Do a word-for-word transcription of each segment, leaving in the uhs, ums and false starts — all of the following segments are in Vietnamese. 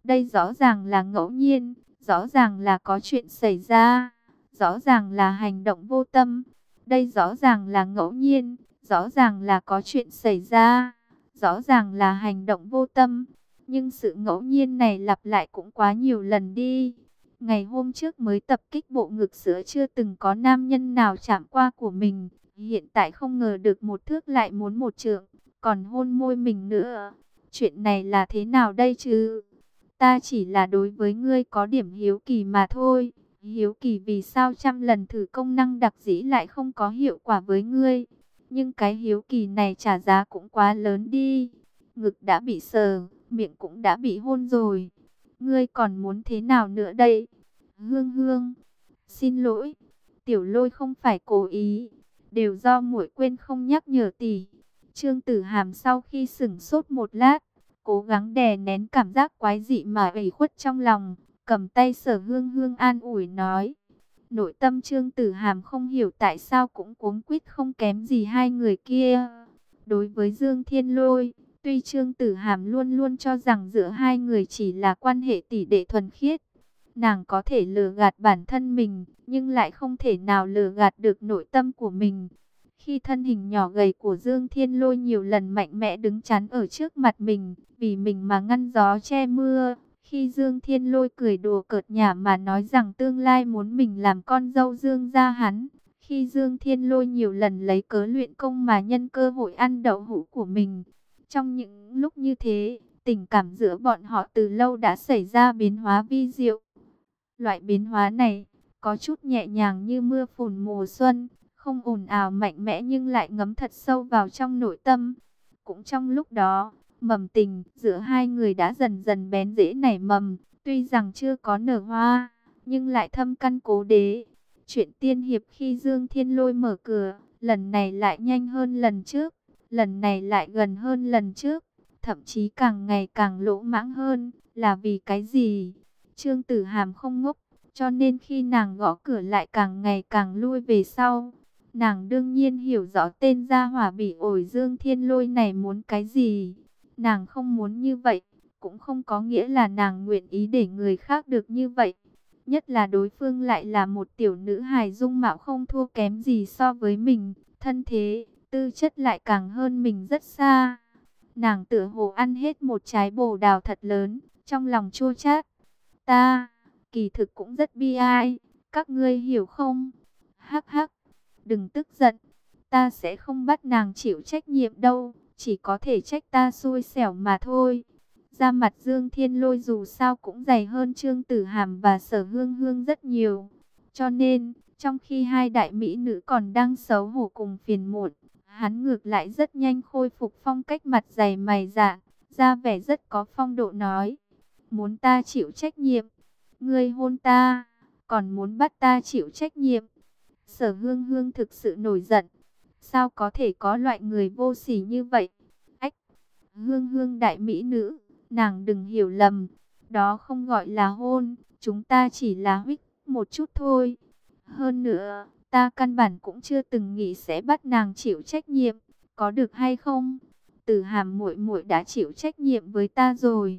Đây rõ ràng là ngẫu nhiên, rõ ràng là có chuyện xảy ra, rõ ràng là hành động vô tâm. Đây rõ ràng là ngẫu nhiên, rõ ràng là có chuyện xảy ra, rõ ràng là hành động vô tâm. Nhưng sự ngẫu nhiên này lặp lại cũng quá nhiều lần đi. Ngày hôm trước mới tập kích bộ ngực sữa chưa từng có nam nhân nào chạm qua của mình. Hiện tại không ngờ được một thước lại muốn một trượng, còn hôn môi mình nữa. Chuyện này là thế nào đây chứ? Ta chỉ là đối với ngươi có điểm hiếu kỳ mà thôi. Hiếu kỳ vì sao trăm lần thử công năng đặc dĩ lại không có hiệu quả với ngươi. Nhưng cái hiếu kỳ này trả giá cũng quá lớn đi. Ngực đã bị sờ, miệng cũng đã bị hôn rồi. Ngươi còn muốn thế nào nữa đây? Hương Hương, xin lỗi, Tiểu Lôi không phải cố ý, đều do muội quên không nhắc nhở tỷ. Trương Tử Hàm sau khi sững sốt một lát, cố gắng đè nén cảm giác quái dị mà ủy khuất trong lòng, cầm tay Sở Hương Hương an ủi nói. Nội tâm Trương Tử Hàm không hiểu tại sao cũng cuống quýt không kém gì hai người kia. Đối với Dương Thiên Lôi, tuy Trương Tử Hàm luôn luôn cho rằng giữa hai người chỉ là quan hệ tỷ đệ thuần khiết, nàng có thể lừa gạt bản thân mình, nhưng lại không thể nào lừa gạt được nội tâm của mình. Khi thân hình nhỏ gầy của Dương Thiên Lôi nhiều lần mạnh mẽ đứng chắn ở trước mặt mình, vì mình mà ngăn gió che mưa. Khi Dương Thiên Lôi cười đùa cợt nhả mà nói rằng tương lai muốn mình làm con dâu Dương gia hắn. Khi Dương Thiên Lôi nhiều lần lấy cớ luyện công mà nhân cơ hội ăn đậu hũ của mình. Trong những lúc như thế, tình cảm giữa bọn họ từ lâu đã xảy ra biến hóa vi diệu. Loại biến hóa này, có chút nhẹ nhàng như mưa phùn mùa xuân, không ồn ào mạnh mẽ nhưng lại ngấm thật sâu vào trong nội tâm. Cũng trong lúc đó, mầm tình giữa hai người đã dần dần bén rễ nảy mầm, tuy rằng chưa có nở hoa, nhưng lại thâm căn cố đế. Chuyện tiên hiệp khi Dương Thiên Lôi mở cửa, lần này lại nhanh hơn lần trước, lần này lại gần hơn lần trước, thậm chí càng ngày càng lỗ mãng hơn, là vì cái gì? Trương Tử Hàm không ngốc, cho nên khi nàng gõ cửa lại càng ngày càng lui về sau. Nàng đương nhiên hiểu rõ tên gia hỏa bị ổi Dương Thiên Lôi này muốn cái gì. Nàng không muốn như vậy, cũng không có nghĩa là nàng nguyện ý để người khác được như vậy. Nhất là đối phương lại là một tiểu nữ hài dung mạo không thua kém gì so với mình, thân thế, tư chất lại càng hơn mình rất xa. Nàng tựa hồ ăn hết một trái bồ đào thật lớn, trong lòng chua chát. Ta, kỳ thực cũng rất bi ai, các ngươi hiểu không? Hắc hắc, đừng tức giận, ta sẽ không bắt nàng chịu trách nhiệm đâu, chỉ có thể trách ta xui xẻo mà thôi. Da mặt Dương Thiên Lôi dù sao cũng dày hơn Trương Tử Hàm và Sở Hương Hương rất nhiều. Cho nên, trong khi hai đại mỹ nữ còn đang xấu hổ cùng phiền muộn, hắn ngược lại rất nhanh khôi phục phong cách mặt dày mày dạn, ra vẻ rất có phong độ nói. Muốn ta chịu trách nhiệm, ngươi hôn ta, còn muốn bắt ta chịu trách nhiệm. Sở Hương Hương thực sự nổi giận. Sao có thể có loại người vô sỉ như vậy? Ách, Hương Hương đại mỹ nữ, nàng đừng hiểu lầm. Đó không gọi là hôn, chúng ta chỉ là huých một chút thôi. Hơn nữa, ta căn bản cũng chưa từng nghĩ sẽ bắt nàng chịu trách nhiệm. Có được hay không? Tử Hàm muội muội đã chịu trách nhiệm với ta rồi.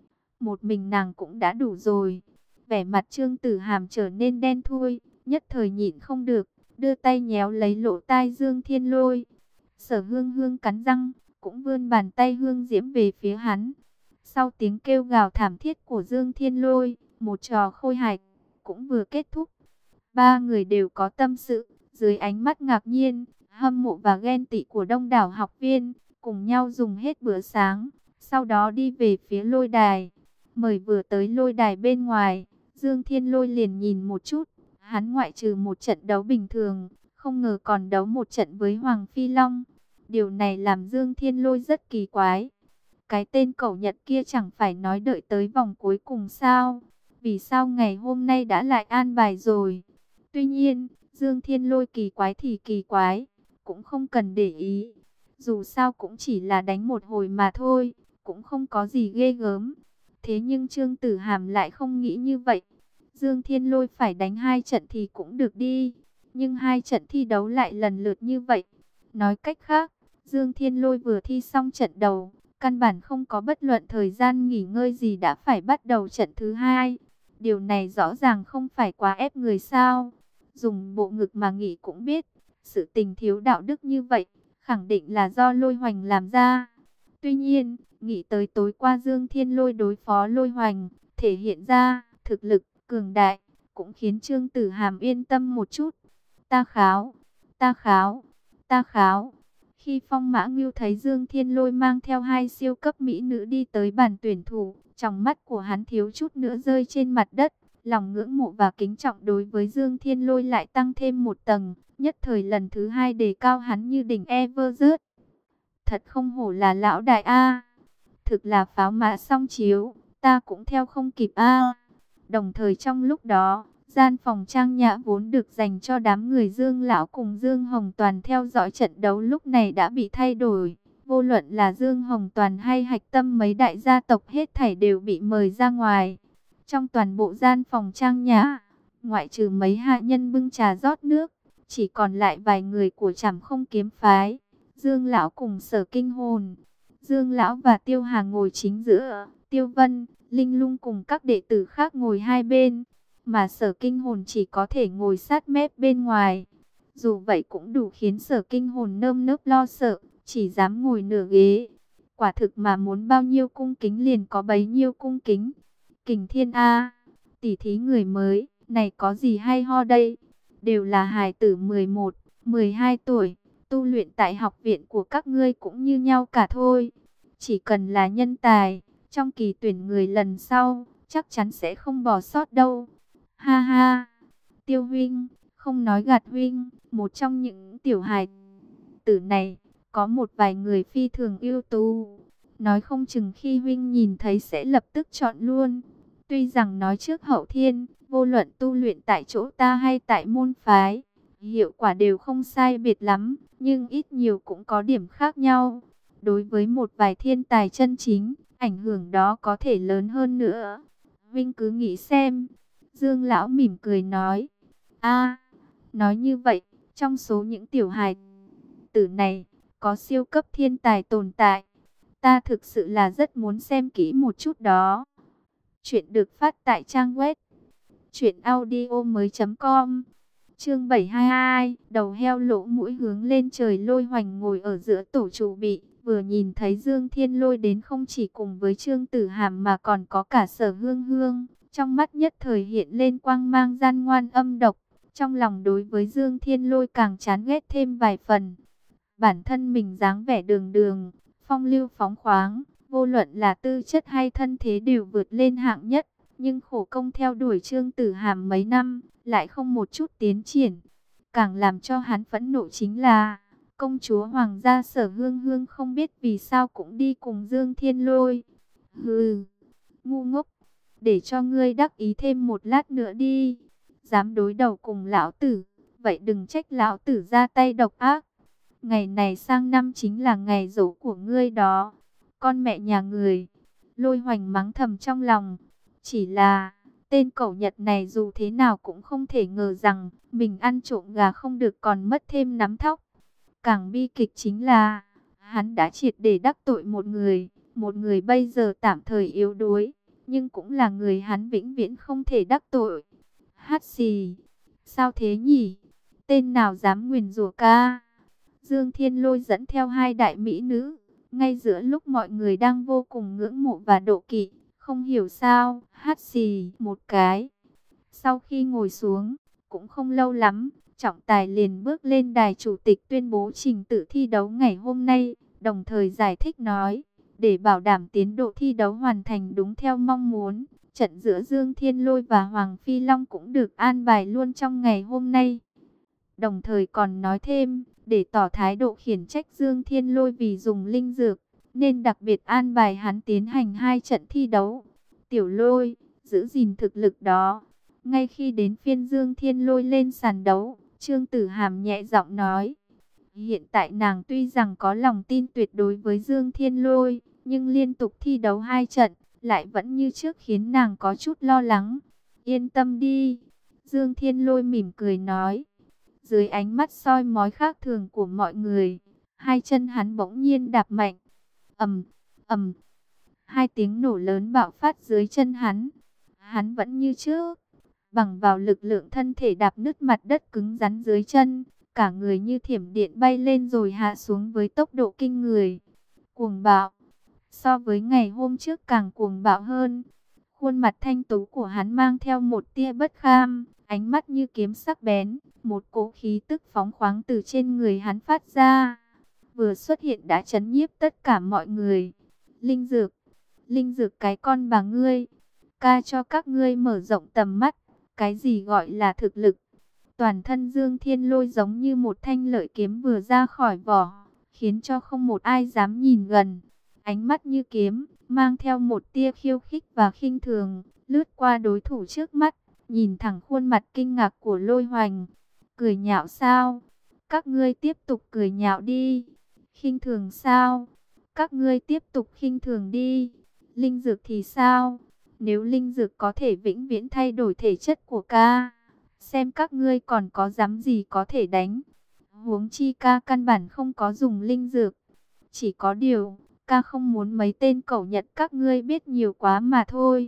Một mình nàng cũng đã đủ rồi. Vẻ mặt Trương Tử Hàm trở nên đen thui, nhất thời nhịn không được, đưa tay nhéo lấy lỗ tai Dương Thiên Lôi. Sở Hương Hương cắn răng, cũng vươn bàn tay hương diễm về phía hắn. Sau tiếng kêu gào thảm thiết của Dương Thiên Lôi, một trò khôi hài cũng vừa kết thúc. Ba người đều có tâm sự, dưới ánh mắt ngạc nhiên, hâm mộ và ghen tị của đông đảo học viên, cùng nhau dùng hết bữa sáng, sau đó đi về phía lôi đài. Mời vừa tới lôi đài bên ngoài, Dương Thiên Lôi liền nhìn một chút, hắn ngoại trừ một trận đấu bình thường, không ngờ còn đấu một trận với Hoàng Phi Long. Điều này làm Dương Thiên Lôi rất kỳ quái. Cái tên cẩu Nhật kia chẳng phải nói đợi tới vòng cuối cùng sao? Vì sao ngày hôm nay đã lại an bài rồi? Tuy nhiên, Dương Thiên Lôi kỳ quái thì kỳ quái, cũng không cần để ý. Dù sao cũng chỉ là đánh một hồi mà thôi, cũng không có gì ghê gớm. Thế nhưng Trương Tử Hàm lại không nghĩ như vậy. Dương Thiên Lôi phải đánh hai trận thì cũng được đi. Nhưng hai trận thi đấu lại lần lượt như vậy. Nói cách khác, Dương Thiên Lôi vừa thi xong trận đầu, căn bản không có bất luận thời gian nghỉ ngơi gì đã phải bắt đầu trận thứ hai. Điều này rõ ràng không phải quá ép người sao? Dùng bộ ngực mà nghĩ cũng biết, sự tình thiếu đạo đức như vậy, khẳng định là do Lôi Hoành làm ra. Tuy nhiên, nghĩ tới tối qua Dương Thiên Lôi đối phó Lôi Hoành, thể hiện ra thực lực cường đại, cũng khiến Trương Tử Hàm yên tâm một chút. Ta kháo, ta kháo, ta kháo. Khi Phong Mã Ngưu thấy Dương Thiên Lôi mang theo hai siêu cấp mỹ nữ đi tới bàn tuyển thủ, trong mắt của hắn thiếu chút nữa rơi trên mặt đất. Lòng ngưỡng mộ và kính trọng đối với Dương Thiên Lôi lại tăng thêm một tầng, nhất thời lần thứ hai đề cao hắn như đỉnh Everest. Thật không hổ là lão đại A, thực là pháo mã song chiếu, ta cũng theo không kịp A. Đồng thời trong lúc đó, gian phòng trang nhã vốn được dành cho đám người Dương Lão cùng Dương Hồng Toàn theo dõi trận đấu lúc này đã bị thay đổi. Vô luận là Dương Hồng Toàn hay hạch tâm mấy đại gia tộc hết thảy đều bị mời ra ngoài. Trong toàn bộ gian phòng trang nhã, ngoại trừ mấy hạ nhân bưng trà rót nước, chỉ còn lại vài người của Trảm Không kiếm phái, Dương Lão cùng Sở Kinh Hồn. Dương Lão và Tiêu Hà ngồi chính giữa, Tiêu Vân, Linh Lung cùng các đệ tử khác ngồi hai bên, mà Sở Kinh Hồn chỉ có thể ngồi sát mép bên ngoài. Dù vậy cũng đủ khiến Sở Kinh Hồn nơm nớp lo sợ, chỉ dám ngồi nửa ghế. Quả thực mà muốn bao nhiêu cung kính liền có bấy nhiêu cung kính. Kình Thiên A, tỷ thí người mới, này có gì hay ho đây? Đều là hài tử mười một, mười hai tuổi, tu luyện tại học viện của các ngươi cũng như nhau cả thôi. Chỉ cần là nhân tài, trong kỳ tuyển người lần sau, chắc chắn sẽ không bỏ sót đâu. Ha ha, Tiêu huynh, không nói gạt huynh, một trong những tiểu hài tử này, có một vài người phi thường ưu tú. Nói không chừng khi huynh nhìn thấy sẽ lập tức chọn luôn. Tuy rằng nói trước hậu thiên, vô luận tu luyện tại chỗ ta hay tại môn phái, hiệu quả đều không sai biệt lắm, nhưng ít nhiều cũng có điểm khác nhau. Đối với một vài thiên tài chân chính, ảnh hưởng đó có thể lớn hơn nữa. Vinh cứ nghĩ xem. Dương Lão mỉm cười nói. A, nói như vậy, trong số những tiểu hài tử này, có siêu cấp thiên tài tồn tại. Ta thực sự là rất muốn xem kỹ một chút đó. Chuyện được phát tại trang web truyện audio mới chấm com. Chương bảy mươi hai, đầu heo lỗ mũi hướng lên trời. Lôi Hoành ngồi ở giữa tổ chủ bị, vừa nhìn thấy Dương Thiên Lôi đến không chỉ cùng với Trương Tử Hàm mà còn có cả Sở Hương Hương, trong mắt nhất thời hiện lên quang mang gian ngoan âm độc, trong lòng đối với Dương Thiên Lôi càng chán ghét thêm vài phần. Bản thân mình dáng vẻ đường đường, phong lưu phóng khoáng, vô luận là tư chất hay thân thế đều vượt lên hạng nhất, nhưng khổ công theo đuổi Trương Tử Hàm mấy năm, lại không một chút tiến triển. Càng làm cho hắn phẫn nộ chính là, công chúa hoàng gia Sở Hương Hương không biết vì sao cũng đi cùng Dương Thiên Lôi. Hừ, ngu ngốc, để cho ngươi đắc ý thêm một lát nữa đi. Dám đối đầu cùng lão tử, vậy đừng trách lão tử ra tay độc ác. Ngày này sang năm chính là ngày giỗ của ngươi đó. Con mẹ nhà người. Lôi Hoành mắng thầm trong lòng. Chỉ là, tên cẩu Nhật này dù thế nào cũng không thể ngờ rằng, mình ăn trộm gà không được còn mất thêm nắm thóc. Càng bi kịch chính là, hắn đã triệt để đắc tội một người. Một người bây giờ tạm thời yếu đuối, nhưng cũng là người hắn vĩnh viễn không thể đắc tội. Hát xì, sao thế nhỉ? Tên nào dám nguyền rủa ca? Dương Thiên Lôi dẫn theo hai đại mỹ nữ, ngay giữa lúc mọi người đang vô cùng ngưỡng mộ và độ kỵ, không hiểu sao, hát xì một cái. Sau khi ngồi xuống, cũng không lâu lắm, trọng tài liền bước lên đài chủ tịch tuyên bố trình tự thi đấu ngày hôm nay, đồng thời giải thích nói, để bảo đảm tiến độ thi đấu hoàn thành đúng theo mong muốn, trận giữa Dương Thiên Lôi và Hoàng Phi Long cũng được an bài luôn trong ngày hôm nay. Đồng thời còn nói thêm, để tỏ thái độ khiển trách Dương Thiên Lôi vì dùng linh dược, nên đặc biệt an bài hắn tiến hành hai trận thi đấu. Tiểu Lôi, giữ gìn thực lực đó. Ngay khi đến phiên Dương Thiên Lôi lên sàn đấu, Trương Tử Hàm nhẹ giọng nói. Hiện tại nàng tuy rằng có lòng tin tuyệt đối với Dương Thiên Lôi, nhưng liên tục thi đấu hai trận, lại vẫn như trước khiến nàng có chút lo lắng. Yên tâm đi. Dương Thiên Lôi mỉm cười nói. Dưới ánh mắt soi mói khác thường của mọi người, hai chân hắn bỗng nhiên đạp mạnh. Ầm, ầm, hai tiếng nổ lớn bạo phát dưới chân hắn. Hắn vẫn như trước, bằng vào lực lượng thân thể đạp nứt mặt đất cứng rắn dưới chân, cả người như thiểm điện bay lên rồi hạ xuống với tốc độ kinh người. Cuồng bạo, so với ngày hôm trước càng cuồng bạo hơn. Khuôn mặt thanh tú của hắn mang theo một tia bất kham, ánh mắt như kiếm sắc bén, một cỗ khí tức phóng khoáng từ trên người hắn phát ra. Vừa xuất hiện đã chấn nhiếp tất cả mọi người. Linh dược, linh dược cái con bà ngươi, ca cho các ngươi mở rộng tầm mắt, cái gì gọi là thực lực. Toàn thân Dương Thiên Lôi giống như một thanh lợi kiếm vừa ra khỏi vỏ, khiến cho không một ai dám nhìn gần. Ánh mắt như kiếm, mang theo một tia khiêu khích và khinh thường, lướt qua đối thủ trước mắt, nhìn thẳng khuôn mặt kinh ngạc của Lôi Hoành. Cười nhạo sao? Các ngươi tiếp tục cười nhạo đi. Khinh thường sao? Các ngươi tiếp tục khinh thường đi. Linh dược thì sao? Nếu linh dược có thể vĩnh viễn thay đổi thể chất của ca, xem các ngươi còn có dám gì có thể đánh. Huống chi ca căn bản không có dùng linh dược. Chỉ có điều, ca không muốn mấy tên cẩu Nhật các ngươi biết nhiều quá mà thôi.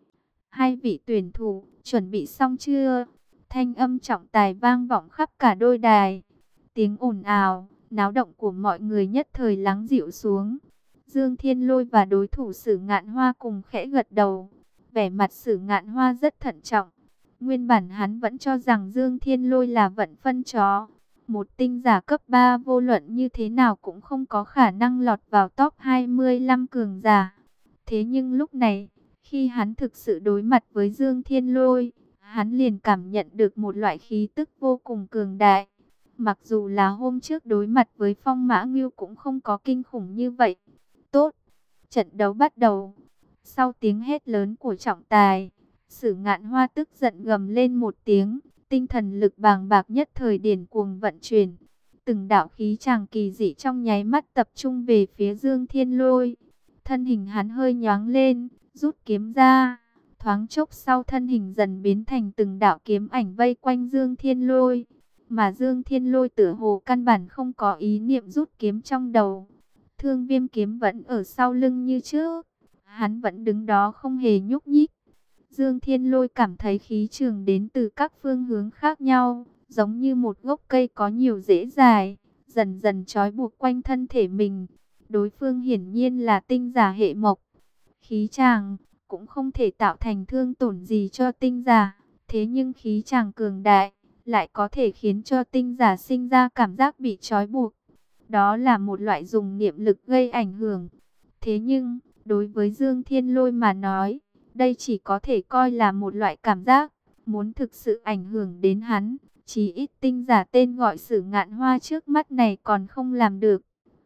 Hai vị tuyển thủ, chuẩn bị xong chưa? Thanh âm trọng tài vang vọng khắp cả đôi đài. Tiếng ồn ào, náo động của mọi người nhất thời lắng dịu xuống. Dương Thiên Lôi và đối thủ Sử Ngạn Hoa cùng khẽ gật đầu. Vẻ mặt Sử Ngạn Hoa rất thận trọng. Nguyên bản hắn vẫn cho rằng Dương Thiên Lôi là vận phân chó. Một tinh giả cấp ba vô luận như thế nào cũng không có khả năng lọt vào top hai mươi lăm cường giả. Thế nhưng lúc này, khi hắn thực sự đối mặt với Dương Thiên Lôi, hắn liền cảm nhận được một loại khí tức vô cùng cường đại. Mặc dù là hôm trước đối mặt với Phong Mã Ngưu cũng không có kinh khủng như vậy. Tốt, trận đấu bắt đầu. Sau tiếng hét lớn của trọng tài, Sử Ngạn Hoa tức giận gầm lên một tiếng, tinh thần lực bàng bạc nhất thời điển cuồng vận chuyển. Từng đạo khí tràng kỳ dị trong nháy mắt tập trung về phía Dương Thiên Lôi. Thân hình hắn hơi nhoáng lên, rút kiếm ra. Thoáng chốc sau thân hình dần biến thành từng đạo kiếm ảnh vây quanh Dương Thiên Lôi. Mà Dương Thiên Lôi tựa hồ căn bản không có ý niệm rút kiếm trong đầu. Thương Viêm kiếm vẫn ở sau lưng như trước. Hắn vẫn đứng đó không hề nhúc nhích. Dương Thiên Lôi cảm thấy khí trường đến từ các phương hướng khác nhau, giống như một gốc cây có nhiều rễ dài, dần dần trói buộc quanh thân thể mình. Đối phương hiển nhiên là tinh giả hệ mộc. Khí tràng cũng không thể tạo thành thương tổn gì cho tinh giả, thế nhưng khí tràng cường đại lại có thể khiến cho tinh giả sinh ra cảm giác bị trói buộc. Đó là một loại dùng niệm lực gây ảnh hưởng. Thế nhưng, đối với Dương Thiên Lôi mà nói, đây chỉ có thể coi là một loại cảm giác. Muốn thực sự ảnh hưởng đến hắn, chỉ ít tinh giả tên gọi Sử Ngạn Hoa trước mắt này còn không làm được.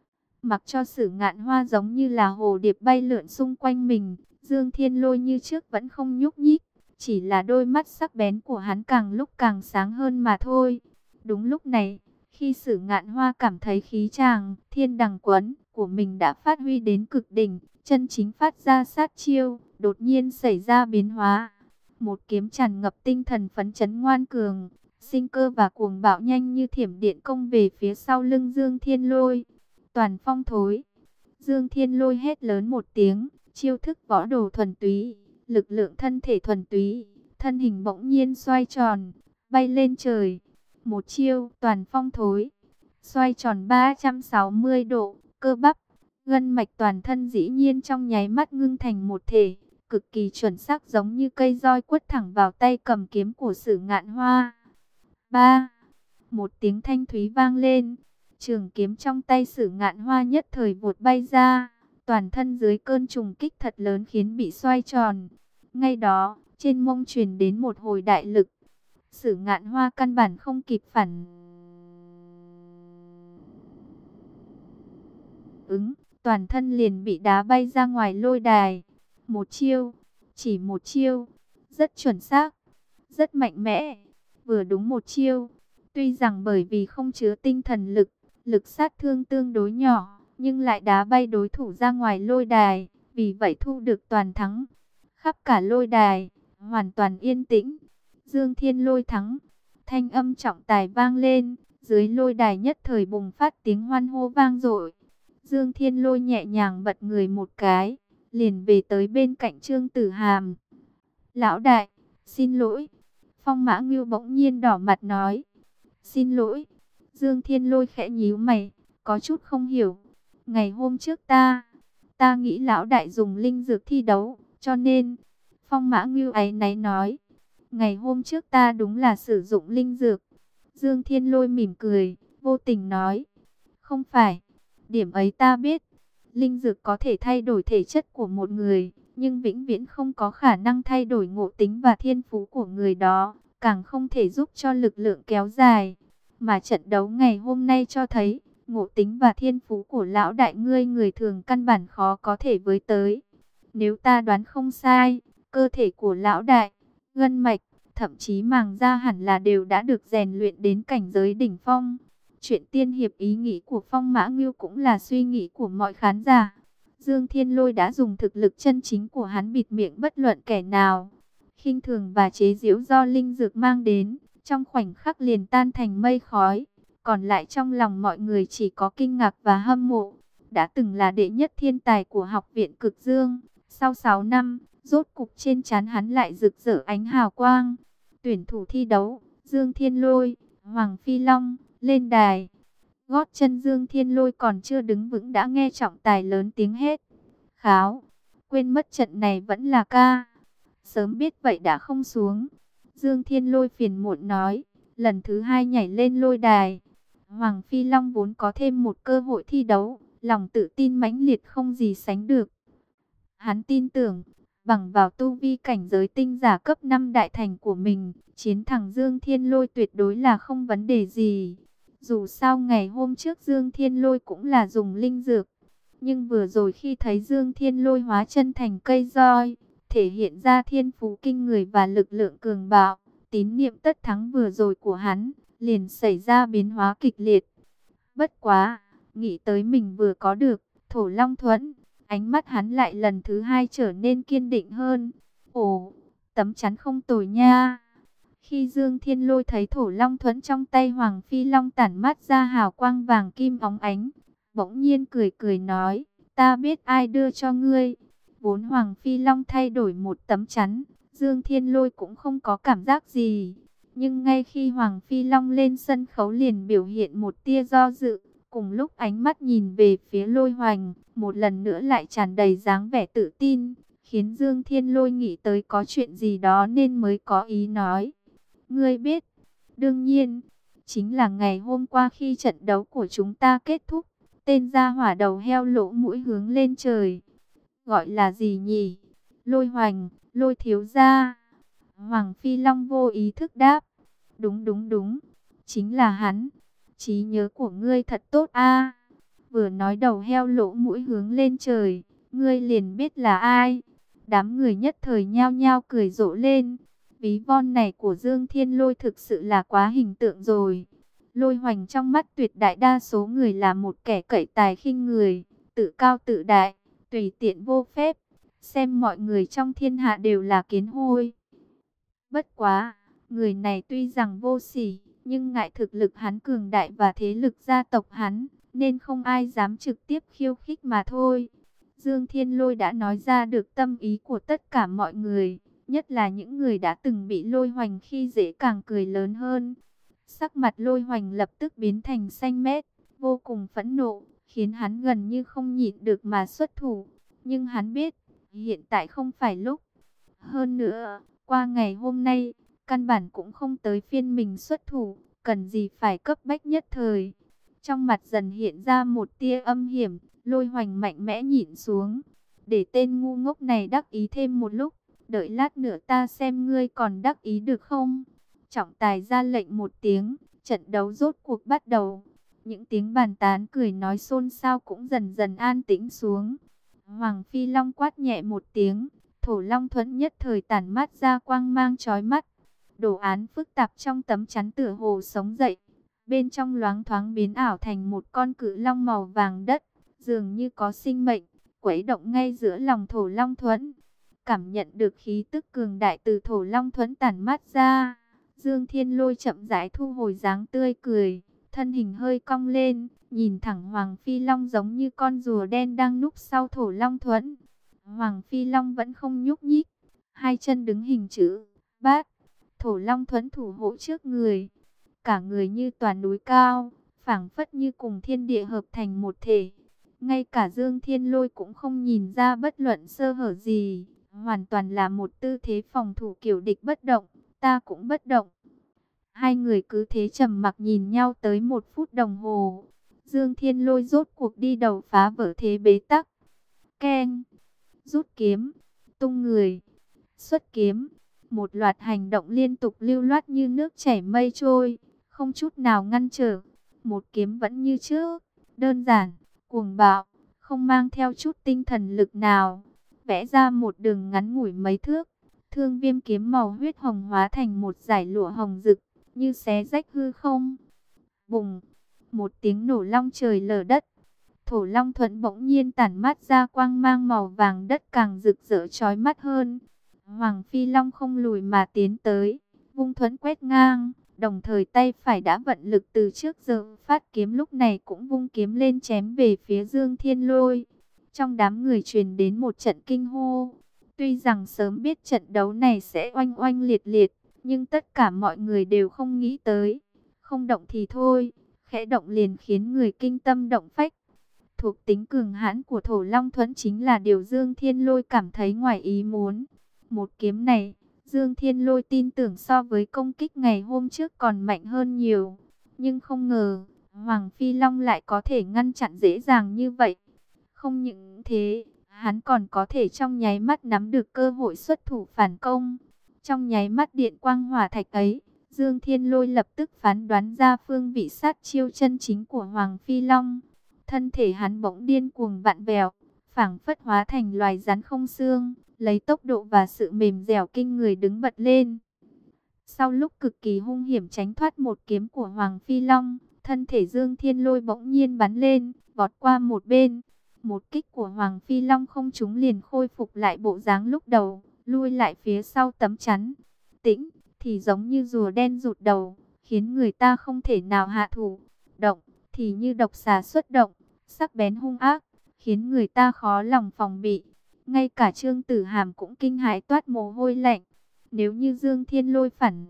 Mặc cho Sử Ngạn Hoa giống như là hồ điệp bay lượn xung quanh mình, Dương Thiên Lôi như trước vẫn không nhúc nhích. Chỉ là đôi mắt sắc bén của hắn càng lúc càng sáng hơn mà thôi. Đúng lúc này, khi Sử Ngạn Hoa cảm thấy khí tràng thiên đằng quấn của mình đã phát huy đến cực đỉnh, chân chính phát ra sát chiêu, đột nhiên xảy ra biến hóa. Một kiếm tràn ngập tinh thần phấn chấn ngoan cường, sinh cơ và cuồng bạo nhanh như thiểm điện công về phía sau lưng Dương Thiên Lôi. Toàn phong thối. Dương Thiên Lôi hét lớn một tiếng, chiêu thức võ đồ thuần túy, lực lượng thân thể thuần túy, thân hình bỗng nhiên xoay tròn, bay lên trời. Một chiêu toàn phong thối, xoay tròn ba trăm sáu mươi độ, cơ bắp, gân mạch toàn thân dĩ nhiên trong nháy mắt ngưng thành một thể, cực kỳ chuẩn xác giống như cây roi quất thẳng vào tay cầm kiếm của Sử Ngạn Hoa. Ba, một tiếng thanh thúy vang lên, trường kiếm trong tay Sử Ngạn Hoa nhất thời vụt bay ra, toàn thân dưới cơn trùng kích thật lớn khiến bị xoay tròn. Ngay đó, trên mông truyền đến một hồi đại lực. Sử Ngạn Hoa căn bản không kịp phản ứng, toàn thân liền bị đá bay ra ngoài lôi đài. Một chiêu, chỉ một chiêu, rất chuẩn xác, rất mạnh mẽ, vừa đúng một chiêu. Tuy rằng bởi vì không chứa tinh thần lực, lực sát thương tương đối nhỏ, nhưng lại đá bay đối thủ ra ngoài lôi đài, vì vậy thu được toàn thắng. Khắp cả lôi đài, hoàn toàn yên tĩnh. Dương Thiên Lôi thắng. Thanh âm trọng tài vang lên, dưới lôi đài nhất thời bùng phát tiếng hoan hô vang dội. Dương Thiên Lôi nhẹ nhàng bật người một cái, liền về tới bên cạnh Trương Tử Hàm. Lão đại, xin lỗi. Phong Mã Ngưu bỗng nhiên đỏ mặt nói. Xin lỗi. Dương Thiên Lôi khẽ nhíu mày, có chút không hiểu. Ngày hôm trước ta, ta nghĩ lão đại dùng linh dược thi đấu, cho nên, Phong Mã Ngưu áy náy nói. Ngày hôm trước ta đúng là sử dụng linh dược. Dương Thiên Lôi mỉm cười, vô tình nói. Không phải, điểm ấy ta biết. Linh dược có thể thay đổi thể chất của một người, nhưng vĩnh viễn không có khả năng thay đổi ngộ tính và thiên phú của người đó, càng không thể giúp cho lực lượng kéo dài. Mà trận đấu ngày hôm nay cho thấy, ngộ tính và thiên phú của lão đại ngươi người thường căn bản khó có thể với tới. Nếu ta đoán không sai, cơ thể của lão đại, gân mạch, thậm chí màng da hẳn là đều đã được rèn luyện đến cảnh giới đỉnh phong. Chuyện tiên hiệp ý nghĩ của Phong Mã Ngưu cũng là suy nghĩ của mọi khán giả. Dương Thiên Lôi đã dùng thực lực chân chính của hắn bịt miệng bất luận kẻ nào. Khinh thường và chế giễu do linh dược mang đến, trong khoảnh khắc liền tan thành mây khói. Còn lại trong lòng mọi người chỉ có kinh ngạc và hâm mộ. Đã từng là đệ nhất thiên tài của học viện Cực Dương. Sau sáu năm, rốt cục trên trán hắn lại rực rỡ ánh hào quang. Tuyển thủ thi đấu, Dương Thiên Lôi, Hoàng Phi Long, lên đài. Gót chân Dương Thiên Lôi còn chưa đứng vững đã nghe trọng tài lớn tiếng hét. Kháo, quên mất trận này vẫn là ca. Sớm biết vậy đã không xuống. Dương Thiên Lôi phiền muộn nói, lần thứ hai nhảy lên lôi đài. Hoàng Phi Long vốn có thêm một cơ hội thi đấu, lòng tự tin mãnh liệt không gì sánh được. Hắn tin tưởng, bằng vào tu vi cảnh giới tinh giả cấp năm đại thành của mình, chiến thắng Dương Thiên Lôi tuyệt đối là không vấn đề gì. Dù sao ngày hôm trước Dương Thiên Lôi cũng là dùng linh dược, nhưng vừa rồi khi thấy Dương Thiên Lôi hóa chân thành cây roi, thể hiện ra thiên phú kinh người và lực lượng cường bạo, tín niệm tất thắng vừa rồi của hắn, liền xảy ra biến hóa kịch liệt. Bất quá, nghĩ tới mình vừa có được Thổ Long Thuẫn, ánh mắt hắn lại lần thứ hai trở nên kiên định hơn. Ồ, tấm chắn không tồi nha. Khi Dương Thiên Lôi thấy Thổ Long Thuẫn trong tay Hoàng Phi Long tản mát ra hào quang vàng kim óng ánh, bỗng nhiên cười cười nói, ta biết ai đưa cho ngươi. Vốn Hoàng Phi Long thay đổi một tấm chắn, Dương Thiên Lôi cũng không có cảm giác gì. Nhưng ngay khi Hoàng Phi Long lên sân khấu liền biểu hiện một tia do dự, cùng lúc ánh mắt nhìn về phía Lôi Hoành, một lần nữa lại tràn đầy dáng vẻ tự tin, khiến Dương Thiên Lôi nghĩ tới có chuyện gì đó nên mới có ý nói. Ngươi biết, đương nhiên, chính là ngày hôm qua khi trận đấu của chúng ta kết thúc, tên gia hỏa đầu heo lỗ mũi hướng lên trời. Gọi là gì nhỉ? Lôi Hoành, Lôi thiếu gia. Hoàng Phi Long vô ý thức đáp. Đúng đúng đúng, chính là hắn. Trí nhớ của ngươi thật tốt a. Vừa nói đầu heo lỗ mũi hướng lên trời, ngươi liền biết là ai. Đám người nhất thời nhao nhao cười rộ lên. Ví von này của Dương Thiên Lôi thực sự là quá hình tượng rồi. Lôi Hoành trong mắt tuyệt đại đa số người là một kẻ cậy tài khinh người, tự cao tự đại, tùy tiện vô phép, xem mọi người trong thiên hạ đều là kiến hôi. Bất quá, người này tuy rằng vô sỉ, nhưng ngại thực lực hắn cường đại và thế lực gia tộc hắn, nên không ai dám trực tiếp khiêu khích mà thôi. Dương Thiên Lôi đã nói ra được tâm ý của tất cả mọi người, nhất là những người đã từng bị Lôi Hoành khi dễ càng cười lớn hơn. Sắc mặt Lôi Hoành lập tức biến thành xanh mét, vô cùng phẫn nộ, khiến hắn gần như không nhịn được mà xuất thủ. Nhưng hắn biết, hiện tại không phải lúc. Hơn nữa, qua ngày hôm nay, căn bản cũng không tới phiên mình xuất thủ, cần gì phải cấp bách nhất thời. Trong mặt dần hiện ra một tia âm hiểm, Lôi Hoành mạnh mẽ nhịn xuống. Để tên ngu ngốc này đắc ý thêm một lúc, đợi lát nữa ta xem ngươi còn đắc ý được không? Trọng tài ra lệnh một tiếng, trận đấu rốt cuộc bắt đầu. Những tiếng bàn tán cười nói xôn xao cũng dần dần an tĩnh xuống. Hoàng Phi Long quát nhẹ một tiếng, Thổ Long Thuẫn nhất thời tản mát ra quang mang chói mắt. Đồ án phức tạp trong tấm chắn tựa hồ sống dậy. Bên trong loáng thoáng biến ảo thành một con cự long màu vàng đất, dường như có sinh mệnh, quấy động ngay giữa lòng Thổ Long Thuẫn. Cảm nhận được khí tức cường đại từ Thổ Long Thuẫn tản mát ra, Dương Thiên Lôi chậm rãi thu hồi dáng tươi cười, thân hình hơi cong lên, nhìn thẳng Hoàng Phi Long giống như con rùa đen đang núp sau Thổ Long Thuẫn. Hoàng Phi Long vẫn không nhúc nhích, hai chân đứng hình chữ bát, Thổ Long Thuẫn thủ hộ trước người, cả người như tòa núi cao, phảng phất như cùng thiên địa hợp thành một thể. Ngay cả Dương Thiên Lôi cũng không nhìn ra bất luận sơ hở gì, hoàn toàn là một tư thế phòng thủ kiểu địch bất động, ta cũng bất động. Hai người cứ thế trầm mặc nhìn nhau tới một phút đồng hồ. Dương Thiên Lôi rốt cuộc đi đầu phá vỡ thế bế tắc. Keng, rút kiếm, tung người, xuất kiếm. Một loạt hành động liên tục lưu loát như nước chảy mây trôi, không chút nào ngăn trở. Một kiếm vẫn như trước, đơn giản, cuồng bạo, không mang theo chút tinh thần lực nào. Vẽ ra một đường ngắn ngủi mấy thước, thương viêm kiếm màu huyết hồng hóa thành một dải lụa hồng rực, như xé rách hư không. Bùng, một tiếng nổ long trời lở đất. Thổ Long Thuẫn bỗng nhiên tản mát ra quang mang màu vàng đất càng rực rỡ chói mắt hơn. Hoàng Phi Long không lùi mà tiến tới, vung thuẫn quét ngang, đồng thời tay phải đã vận lực từ trước giờ phát kiếm lúc này cũng vung kiếm lên chém về phía Dương Thiên Lôi. Trong đám người truyền đến một trận kinh hô. Tuy rằng sớm biết trận đấu này sẽ oanh oanh liệt liệt, nhưng tất cả mọi người đều không nghĩ tới. Không động thì thôi, khẽ động liền khiến người kinh tâm động phách. Thuộc tính cường hãn của Thổ Long Thuẫn chính là điều Dương Thiên Lôi cảm thấy ngoài ý muốn. Một kiếm này, Dương Thiên Lôi tin tưởng so với công kích ngày hôm trước còn mạnh hơn nhiều. Nhưng không ngờ, Hoàng Phi Long lại có thể ngăn chặn dễ dàng như vậy. Không những thế, hắn còn có thể trong nháy mắt nắm được cơ hội xuất thủ phản công. Trong nháy mắt điện quang hỏa thạch ấy, Dương Thiên Lôi lập tức phán đoán ra phương vị sát chiêu chân chính của Hoàng Phi Long. Thân thể hắn bỗng điên cuồng vặn vẹo, phảng phất hóa thành loài rắn không xương, lấy tốc độ và sự mềm dẻo kinh người đứng bật lên. Sau lúc cực kỳ hung hiểm tránh thoát một kiếm của Hoàng Phi Long, thân thể Dương Thiên Lôi bỗng nhiên bắn lên, vọt qua một bên. Một kích của Hoàng Phi Long không trúng liền khôi phục lại bộ dáng lúc đầu, lui lại phía sau tấm chắn. Tĩnh thì giống như rùa đen rụt đầu, khiến người ta không thể nào hạ thủ. Động thì như độc xà xuất động, sắc bén hung ác, khiến người ta khó lòng phòng bị. Ngay cả Trương Tử Hàm cũng kinh hãi toát mồ hôi lạnh. Nếu như Dương Thiên Lôi phản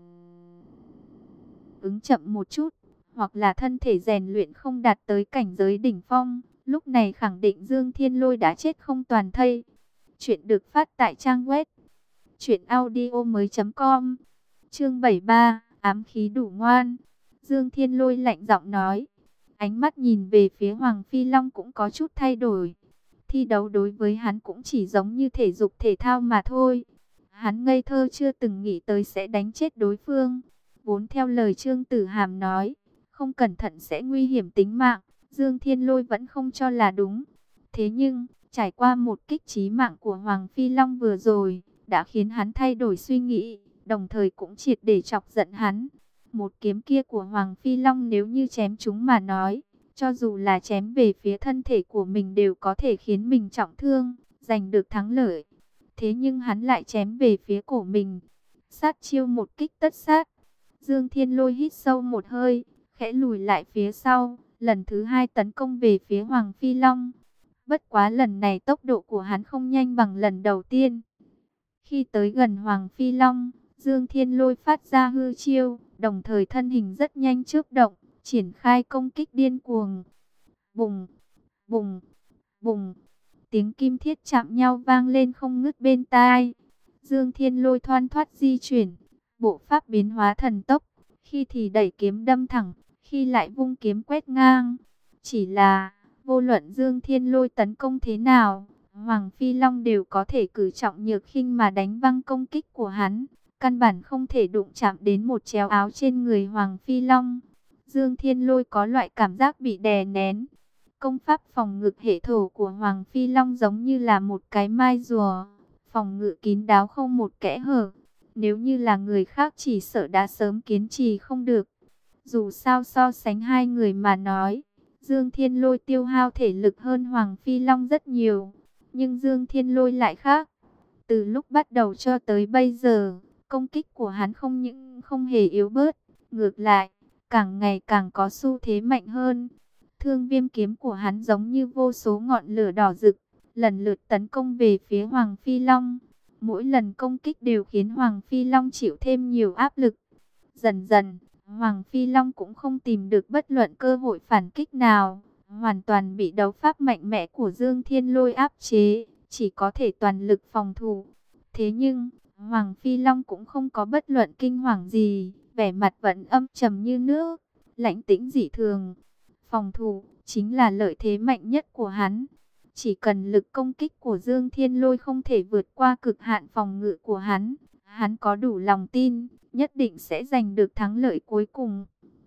ứng chậm một chút, hoặc là thân thể rèn luyện không đạt tới cảnh giới đỉnh phong, lúc này khẳng định Dương Thiên Lôi đã chết không toàn thây. Chuyện được phát tại trang web truyện audio mới chấm com. Chương bảy mươi ba, ám khí đủ ngoan. Dương Thiên Lôi lạnh giọng nói. Ánh mắt nhìn về phía Hoàng Phi Long cũng có chút thay đổi. Thi đấu đối với hắn cũng chỉ giống như thể dục thể thao mà thôi. Hắn ngây thơ chưa từng nghĩ tới sẽ đánh chết đối phương. Vốn theo lời Trương Tử Hàm nói, không cẩn thận sẽ nguy hiểm tính mạng. Dương Thiên Lôi vẫn không cho là đúng. Thế nhưng, trải qua một kích chí mạng của Hoàng Phi Long vừa rồi, đã khiến hắn thay đổi suy nghĩ, đồng thời cũng triệt để chọc giận hắn. Một kiếm kia của Hoàng Phi Long nếu như chém chúng mà nói, cho dù là chém về phía thân thể của mình đều có thể khiến mình trọng thương, giành được thắng lợi. Thế nhưng hắn lại chém về phía cổ mình. Sát chiêu một kích tất sát. Dương Thiên Lôi hít sâu một hơi, khẽ lùi lại phía sau, lần thứ hai tấn công về phía Hoàng Phi Long. Bất quá lần này tốc độ của hắn không nhanh bằng lần đầu tiên. Khi tới gần Hoàng Phi Long, Dương Thiên Lôi phát ra hư chiêu, đồng thời thân hình rất nhanh chớp động, triển khai công kích điên cuồng. Bùng, bùng, bùng, tiếng kim thiết chạm nhau vang lên không ngứt bên tai. Dương Thiên Lôi thoăn thoắt di chuyển, bộ pháp biến hóa thần tốc, khi thì đẩy kiếm đâm thẳng, khi lại vung kiếm quét ngang. Chỉ là, vô luận Dương Thiên Lôi tấn công thế nào, Hoàng Phi Long đều có thể cử trọng nhược khinh mà đánh văng công kích của hắn. Căn bản không thể đụng chạm đến một chéo áo trên người Hoàng Phi Long. Dương Thiên Lôi có loại cảm giác bị đè nén. Công pháp phòng ngự hệ thổ của Hoàng Phi Long giống như là một cái mai rùa, phòng ngự kín đáo không một kẽ hở. Nếu như là người khác chỉ sợ đã sớm kiến trì không được. Dù sao so sánh hai người mà nói, Dương Thiên Lôi tiêu hao thể lực hơn Hoàng Phi Long rất nhiều. Nhưng Dương Thiên Lôi lại khác. Từ lúc bắt đầu cho tới bây giờ, công kích của hắn không những không hề yếu bớt, ngược lại, càng ngày càng có xu thế mạnh hơn. Thương viêm kiếm của hắn giống như vô số ngọn lửa đỏ rực, lần lượt tấn công về phía Hoàng Phi Long. Mỗi lần công kích đều khiến Hoàng Phi Long chịu thêm nhiều áp lực. Dần dần, Hoàng Phi Long cũng không tìm được bất luận cơ hội phản kích nào, hoàn toàn bị đấu pháp mạnh mẽ của Dương Thiên Lôi áp chế, chỉ có thể toàn lực phòng thủ. Thế nhưng, Hoàng Phi Long cũng không có bất luận kinh hoàng gì, vẻ mặt vẫn âm trầm như nước, lãnh tĩnh dị thường. Phòng thủ chính là lợi thế mạnh nhất của hắn. Chỉ cần lực công kích của Dương Thiên Lôi không thể vượt qua cực hạn phòng ngự của hắn, hắn có đủ lòng tin, nhất định sẽ giành được thắng lợi cuối cùng.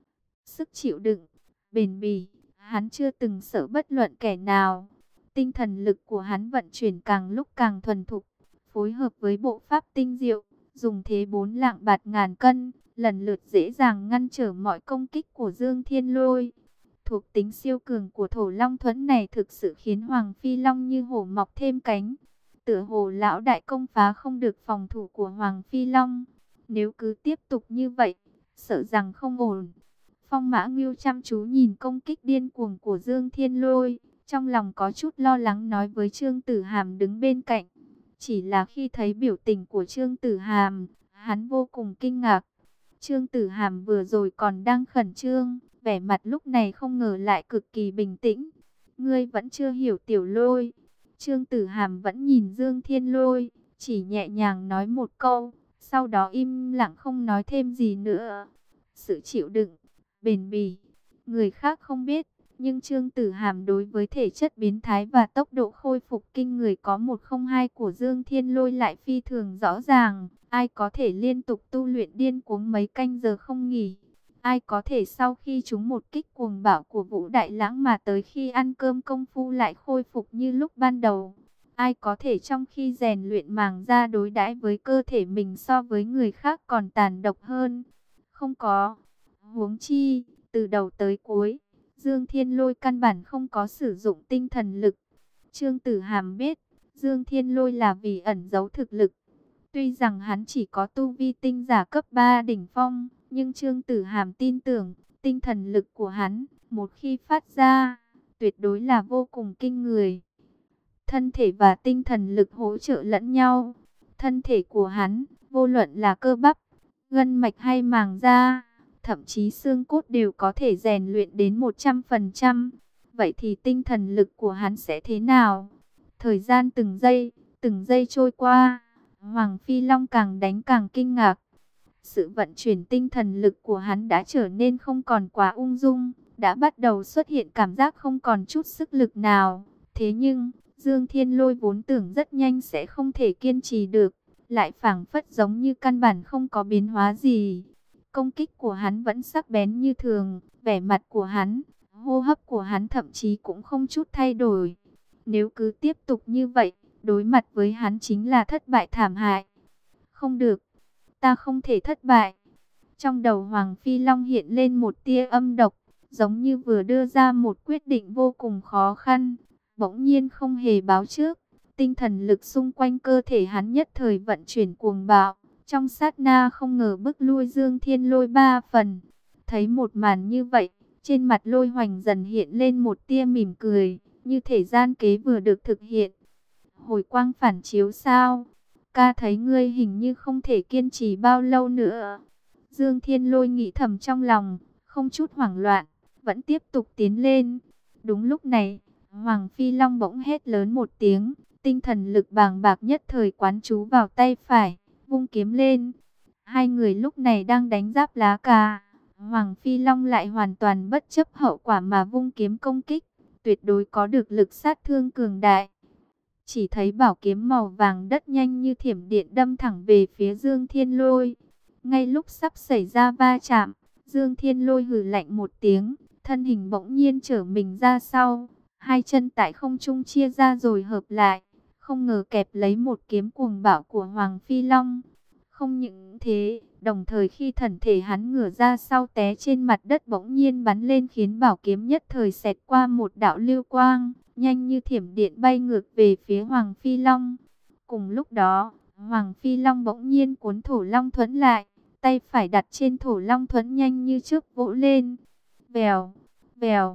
Sức chịu đựng, bền bỉ, hắn chưa từng sợ bất luận kẻ nào. Tinh thần lực của hắn vận chuyển càng lúc càng thuần thục, phối hợp với bộ pháp tinh diệu, dùng thế bốn lạng bạt ngàn cân, lần lượt dễ dàng ngăn trở mọi công kích của Dương Thiên Lôi. Thuộc tính siêu cường của Thổ Long Thuẫn này thực sự khiến Hoàng Phi Long như hổ mọc thêm cánh. Tựa hồ lão đại công phá không được phòng thủ của Hoàng Phi Long. Nếu cứ tiếp tục như vậy, sợ rằng không ổn. Phong Mã Ngưu chăm chú nhìn công kích điên cuồng của Dương Thiên Lôi, trong lòng có chút lo lắng nói với Trương Tử Hàm đứng bên cạnh. Chỉ là khi thấy biểu tình của Trương Tử Hàm, hắn vô cùng kinh ngạc. Trương Tử Hàm vừa rồi còn đang khẩn trương, vẻ mặt lúc này không ngờ lại cực kỳ bình tĩnh. Ngươi vẫn chưa hiểu Tiểu Lôi. Trương Tử Hàm vẫn nhìn Dương Thiên Lôi, chỉ nhẹ nhàng nói một câu, sau đó im lặng không nói thêm gì nữa. Sự chịu đựng, bền bỉ, người khác không biết, nhưng Trương Tử Hàm đối với thể chất biến thái và tốc độ khôi phục kinh người có một không hai của Dương Thiên Lôi lại phi thường rõ ràng. Ai có thể liên tục tu luyện điên cuồng mấy canh giờ không nghỉ? Ai có thể sau khi trúng một kích cuồng bạo của Vũ Đại Lãng mà tới khi ăn cơm công phu lại khôi phục như lúc ban đầu? Ai có thể trong khi rèn luyện màng da đối đãi với cơ thể mình so với người khác còn tàn độc hơn? Không có. Huống chi, từ đầu tới cuối, Dương Thiên Lôi căn bản không có sử dụng tinh thần lực. Trương Tử Hàm biết, Dương Thiên Lôi là vì ẩn giấu thực lực. Tuy rằng hắn chỉ có tu vi tinh giả cấp ba đỉnh phong, nhưng Trương Tử Hàm tin tưởng, tinh thần lực của hắn, một khi phát ra, tuyệt đối là vô cùng kinh người. Thân thể và tinh thần lực hỗ trợ lẫn nhau. Thân thể của hắn, vô luận là cơ bắp, gân mạch hay màng da, thậm chí xương cốt đều có thể rèn luyện đến một trăm phần trăm. Vậy thì tinh thần lực của hắn sẽ thế nào? Thời gian từng giây, từng giây trôi qua, Hoàng Phi Long càng đánh càng kinh ngạc. Sự vận chuyển tinh thần lực của hắn đã trở nên không còn quá ung dung, đã bắt đầu xuất hiện cảm giác không còn chút sức lực nào. Thế nhưng, Dương Thiên Lôi vốn tưởng rất nhanh sẽ không thể kiên trì được, lại phảng phất giống như căn bản không có biến hóa gì. Công kích của hắn vẫn sắc bén như thường, vẻ mặt của hắn, hô hấp của hắn thậm chí cũng không chút thay đổi. Nếu cứ tiếp tục như vậy, đối mặt với hắn chính là thất bại thảm hại. Không được, ta không thể thất bại. Trong đầu Hoàng Phi Long hiện lên một tia âm độc, giống như vừa đưa ra một quyết định vô cùng khó khăn. Bỗng nhiên không hề báo trước, tinh thần lực xung quanh cơ thể hắn nhất thời vận chuyển cuồng bạo. Trong sát na không ngờ bức lui Dương Thiên Lôi ba phần. Thấy một màn như vậy, trên mặt Lôi Hoành dần hiện lên một tia mỉm cười, như thể gian kế vừa được thực hiện. Hồi quang phản chiếu sao? Ca thấy ngươi hình như không thể kiên trì bao lâu nữa. Dương Thiên Lôi nghĩ thầm trong lòng, không chút hoảng loạn, vẫn tiếp tục tiến lên. Đúng lúc này, Hoàng Phi Long bỗng hét lớn một tiếng, tinh thần lực bàng bạc nhất thời quán chú vào tay phải, vung kiếm lên. Hai người lúc này đang đánh giáp lá cà. Hoàng Phi Long lại hoàn toàn bất chấp hậu quả mà vung kiếm công kích, tuyệt đối có được lực sát thương cường đại. Chỉ thấy bảo kiếm màu vàng đất nhanh như thiểm điện đâm thẳng về phía Dương Thiên Lôi. Ngay lúc sắp xảy ra va chạm, Dương Thiên Lôi hừ lạnh một tiếng, thân hình bỗng nhiên trở mình ra sau, hai chân tại không trung chia ra rồi hợp lại, không ngờ kẹp lấy một kiếm cuồng bạo của Hoàng Phi Long. Không những thế, đồng thời khi thân thể hắn ngửa ra sau té trên mặt đất bỗng nhiên bắn lên khiến bảo kiếm nhất thời xẹt qua một đạo lưu quang, nhanh như thiểm điện bay ngược về phía Hoàng Phi Long. Cùng lúc đó, Hoàng Phi Long bỗng nhiên cuốn Thổ Long Thuẫn lại, tay phải đặt trên Thổ Long Thuẫn nhanh như chớp vỗ lên. Vèo, vèo,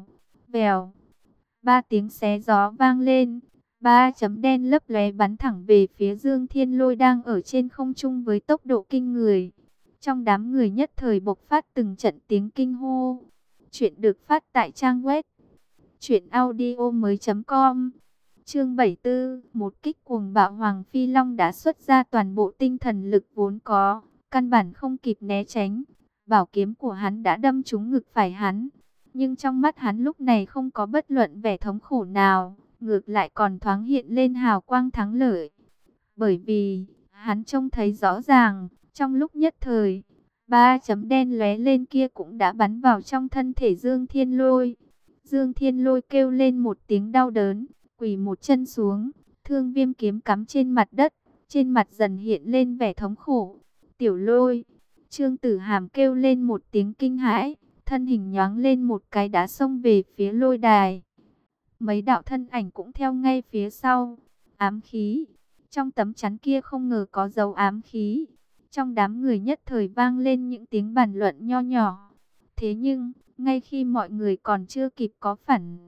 Vèo, ba tiếng xé gió vang lên. Ba chấm đen lấp lóe bắn thẳng về phía Dương Thiên Lôi đang ở trên không trung với tốc độ kinh người. Trong đám người nhất thời bộc phát từng trận tiếng kinh hô. Chuyện được phát tại trang web truyện audio mới chấm com. Chương bảy mươi tư, một kích cuồng bạo Hoàng Phi Long đã xuất ra toàn bộ tinh thần lực vốn có, căn bản không kịp né tránh. Bảo kiếm của hắn đã đâm trúng ngực phải hắn, nhưng trong mắt hắn lúc này không có bất luận vẻ thống khổ nào, ngược lại còn thoáng hiện lên hào quang thắng lợi. Bởi vì, hắn trông thấy rõ ràng, trong lúc nhất thời, ba chấm đen lóe lên kia cũng đã bắn vào trong thân thể Dương Thiên Lôi. Dương Thiên Lôi kêu lên một tiếng đau đớn, quỳ một chân xuống, thương viêm kiếm cắm trên mặt đất, trên mặt dần hiện lên vẻ thống khổ. Tiểu Lôi, Trương Tử Hàm kêu lên một tiếng kinh hãi, thân hình nhoáng lên một cái đã xông về phía lôi đài. Mấy đạo thân ảnh cũng theo ngay phía sau. Ám khí, trong tấm chắn kia không ngờ có dấu ám khí. Trong đám người nhất thời vang lên những tiếng bàn luận nho nhỏ. Thế nhưng, ngay khi mọi người còn chưa kịp có phản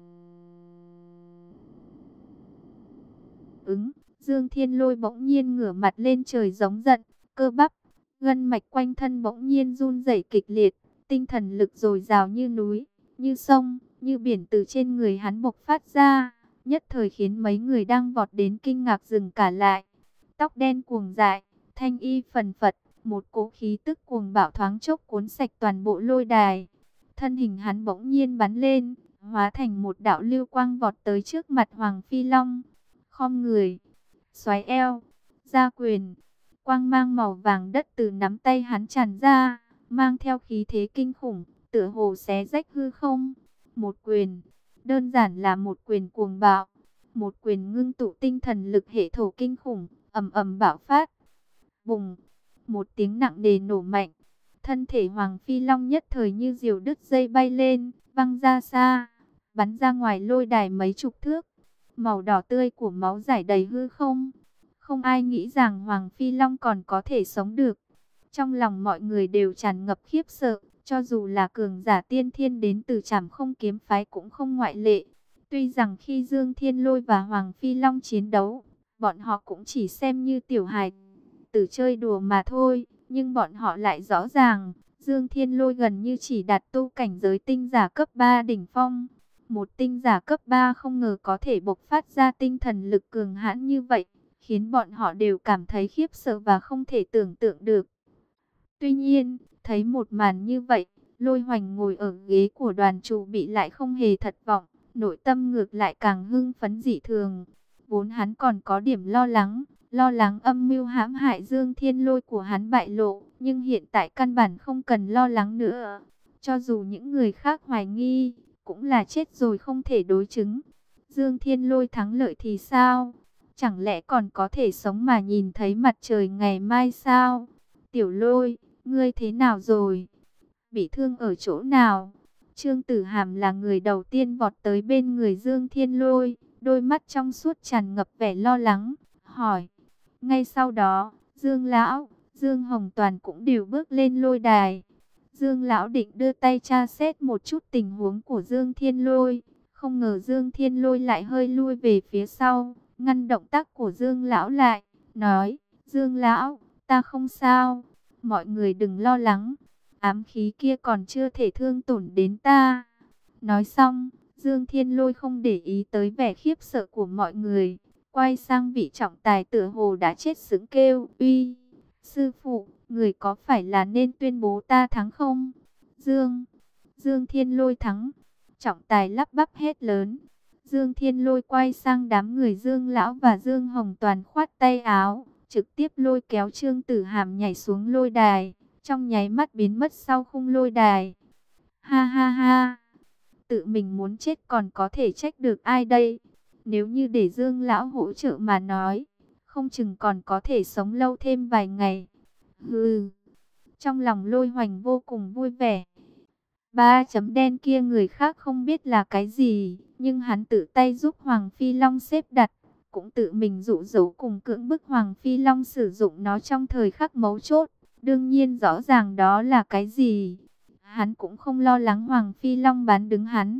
ứng, Dương Thiên Lôi bỗng nhiên ngửa mặt lên trời giống giận, cơ bắp, gân mạch quanh thân bỗng nhiên run rẩy kịch liệt, tinh thần lực dồi dào như núi, như sông, như biển từ trên người hắn bộc phát ra, nhất thời khiến mấy người đang vọt đến kinh ngạc dừng cả lại. Tóc đen cuồng dại, thanh y phần phật, một cỗ khí tức cuồng bạo thoáng chốc cuốn sạch toàn bộ lôi đài. Thân hình hắn bỗng nhiên bắn lên, hóa thành một đạo lưu quang vọt tới trước mặt Hoàng Phi Long. Khom người, xoáy eo, ra quyền, quang mang màu vàng đất từ nắm tay hắn tràn ra, mang theo khí thế kinh khủng, tựa hồ xé rách hư không. Một quyền, đơn giản là một quyền cuồng bạo, một quyền ngưng tụ tinh thần lực hệ thổ kinh khủng, ầm ầm bạo phát. Bùng, một tiếng nặng nề nổ mạnh, thân thể Hoàng Phi Long nhất thời như diều đứt dây bay lên, văng ra xa, bắn ra ngoài lôi đài mấy chục thước. Màu đỏ tươi của máu rải đầy hư không. Không ai nghĩ rằng Hoàng Phi Long còn có thể sống được. Trong lòng mọi người đều tràn ngập khiếp sợ, cho dù là cường giả tiên thiên đến từ Trảm Không kiếm phái cũng không ngoại lệ. Tuy rằng khi Dương Thiên Lôi và Hoàng Phi Long chiến đấu, bọn họ cũng chỉ xem như tiểu hài tử chơi đùa mà thôi, nhưng bọn họ lại rõ ràng, Dương Thiên Lôi gần như chỉ đạt tu cảnh giới tinh giả cấp ba đỉnh phong. Một tinh giả cấp ba không ngờ có thể bộc phát ra tinh thần lực cường hãn như vậy, khiến bọn họ đều cảm thấy khiếp sợ và không thể tưởng tượng được. Tuy nhiên, thấy một màn như vậy, Lôi Hoành ngồi ở ghế của đoàn chủ bị lại không hề thất vọng, nội tâm ngược lại càng hưng phấn dị thường. Vốn hắn còn có điểm lo lắng, lo lắng âm mưu hãm hại Dương Thiên Lôi của hắn bại lộ, nhưng hiện tại căn bản không cần lo lắng nữa. Cho dù những người khác hoài nghi, cũng là chết rồi không thể đối chứng. Dương Thiên Lôi thắng lợi thì sao? Chẳng lẽ còn có thể sống mà nhìn thấy mặt trời ngày mai sao? Tiểu Lôi, ngươi thế nào rồi? Bị thương ở chỗ nào? Trương Tử Hàm là người đầu tiên vọt tới bên người Dương Thiên Lôi, đôi mắt trong suốt tràn ngập vẻ lo lắng, hỏi. Ngay sau đó, Dương Lão, Dương Hồng Toàn cũng đều bước lên lôi đài. Dương Lão định đưa tay tra xét một chút tình huống của Dương Thiên Lôi. Không ngờ Dương Thiên Lôi lại hơi lui về phía sau, ngăn động tác của Dương Lão lại, nói, Dương Lão, ta không sao, mọi người đừng lo lắng, ám khí kia còn chưa thể thương tổn đến ta. Nói xong, Dương Thiên Lôi không để ý tới vẻ khiếp sợ của mọi người, quay sang vị trọng tài tựa hồ đã chết sững kêu, uy, sư phụ, người có phải là nên tuyên bố ta thắng không? Dương, Dương Thiên Lôi thắng. Trọng tài lắp bắp hét lớn. Dương Thiên Lôi quay sang đám người Dương Lão và Dương Hồng Toàn khoát tay áo, trực tiếp lôi kéo Trương Tử Hàm nhảy xuống lôi đài, trong nháy mắt biến mất sau khung lôi đài. Ha ha ha, tự mình muốn chết còn có thể trách được ai đây? Nếu như để Dương Lão hỗ trợ mà nói, không chừng còn có thể sống lâu thêm vài ngày. Hừ, trong lòng Lôi Hoành vô cùng vui vẻ. Ba chấm đen kia người khác không biết là cái gì, nhưng hắn tự tay giúp Hoàng Phi Long xếp đặt, cũng tự mình dụ dỗ cùng cưỡng bức Hoàng Phi Long sử dụng nó trong thời khắc mấu chốt. Đương nhiên rõ ràng đó là cái gì. Hắn cũng không lo lắng Hoàng Phi Long bán đứng hắn,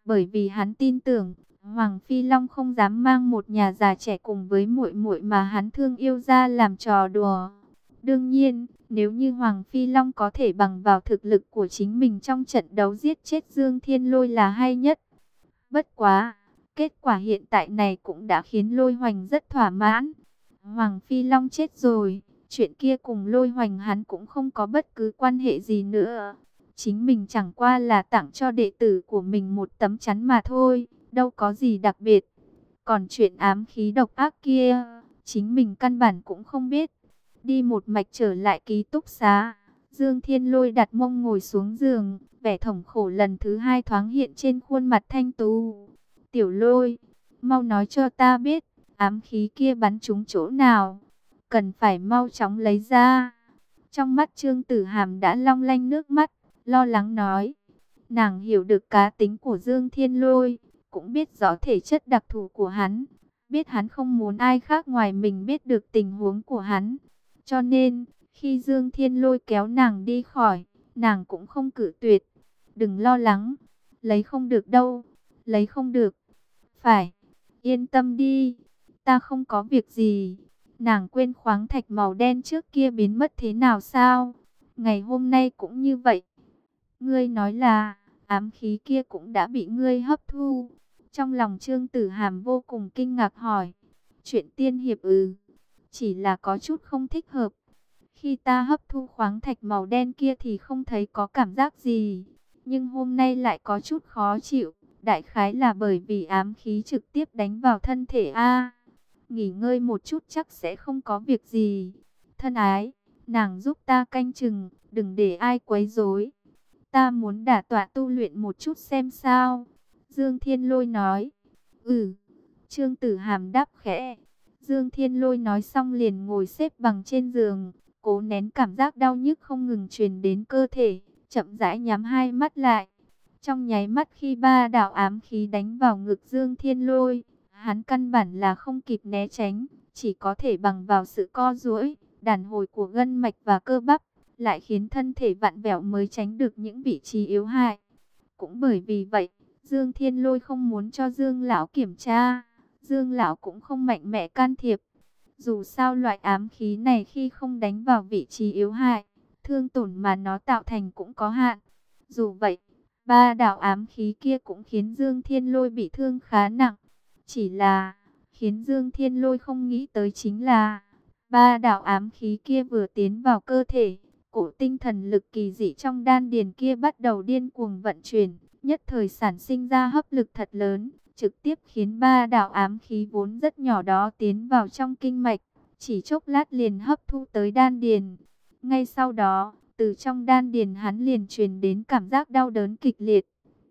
bởi vì hắn tin tưởng Hoàng Phi Long không dám mang một nhà già trẻ cùng với muội muội mà hắn thương yêu ra làm trò đùa. Đương nhiên, nếu như Hoàng Phi Long có thể bằng vào thực lực của chính mình trong trận đấu giết chết Dương Thiên Lôi là hay nhất. Bất quá, kết quả hiện tại này cũng đã khiến Lôi Hoành rất thỏa mãn. Hoàng Phi Long chết rồi, chuyện kia cùng Lôi Hoành hắn cũng không có bất cứ quan hệ gì nữa. Chính mình chẳng qua là tặng cho đệ tử của mình một tấm chắn mà thôi, đâu có gì đặc biệt. Còn chuyện ám khí độc ác kia, chính mình căn bản cũng không biết. Đi một mạch trở lại ký túc xá, Dương Thiên Lôi đặt mông ngồi xuống giường, vẻ thống khổ lần thứ hai thoáng hiện trên khuôn mặt thanh tú. Tiểu Lôi, mau nói cho ta biết, ám khí kia bắn trúng chỗ nào, cần phải mau chóng lấy ra. Trong mắt Trương Tử Hàm đã long lanh nước mắt, lo lắng nói. Nàng hiểu được cá tính của Dương Thiên Lôi, cũng biết rõ thể chất đặc thù của hắn, biết hắn không muốn ai khác ngoài mình biết được tình huống của hắn. Cho nên, khi Dương Thiên Lôi kéo nàng đi khỏi, nàng cũng không cự tuyệt. Đừng lo lắng, lấy không được đâu, lấy không được. Phải, yên tâm đi, ta không có việc gì. Nàng quên khoáng thạch màu đen trước kia biến mất thế nào sao? Ngày hôm nay cũng như vậy. Ngươi nói là, ám khí kia cũng đã bị ngươi hấp thu. Trong lòng Trương Tử Hàm vô cùng kinh ngạc hỏi. Chuyện tiên hiệp ư, chỉ là có chút không thích hợp. Khi ta hấp thu khoáng thạch màu đen kia thì không thấy có cảm giác gì. Nhưng hôm nay lại có chút khó chịu. Đại khái là bởi vì ám khí trực tiếp đánh vào thân thể A. Nghỉ ngơi một chút chắc sẽ không có việc gì. Thân ái, nàng giúp ta canh chừng, đừng để ai quấy rối. Ta muốn đả tọa tu luyện một chút xem sao. Dương Thiên Lôi nói. Ừ. Trương Tử Hàm đáp khẽ. Dương Thiên Lôi nói xong liền ngồi xếp bằng trên giường, cố nén cảm giác đau nhức không ngừng truyền đến cơ thể, chậm rãi nhắm hai mắt lại. Trong nháy mắt khi ba đạo ám khí đánh vào ngực Dương Thiên Lôi, hắn căn bản là không kịp né tránh, chỉ có thể bằng vào sự co duỗi, đàn hồi của gân mạch và cơ bắp, lại khiến thân thể vặn vẹo mới tránh được những vị trí yếu hại. Cũng bởi vì vậy, Dương Thiên Lôi không muốn cho Dương lão kiểm tra, Dương lão cũng không mạnh mẽ can thiệp. Dù sao loại ám khí này khi không đánh vào vị trí yếu hại, thương tổn mà nó tạo thành cũng có hạn. Dù vậy, ba đạo ám khí kia cũng khiến Dương Thiên Lôi bị thương khá nặng. Chỉ là, khiến Dương Thiên Lôi không nghĩ tới chính là, ba đạo ám khí kia vừa tiến vào cơ thể, cổ tinh thần lực kỳ dị trong đan điền kia bắt đầu điên cuồng vận chuyển, nhất thời sản sinh ra hấp lực thật lớn, trực tiếp khiến ba đạo ám khí vốn rất nhỏ đó tiến vào trong kinh mạch, chỉ chốc lát liền hấp thu tới đan điền. Ngay sau đó, từ trong đan điền hắn liền truyền đến cảm giác đau đớn kịch liệt.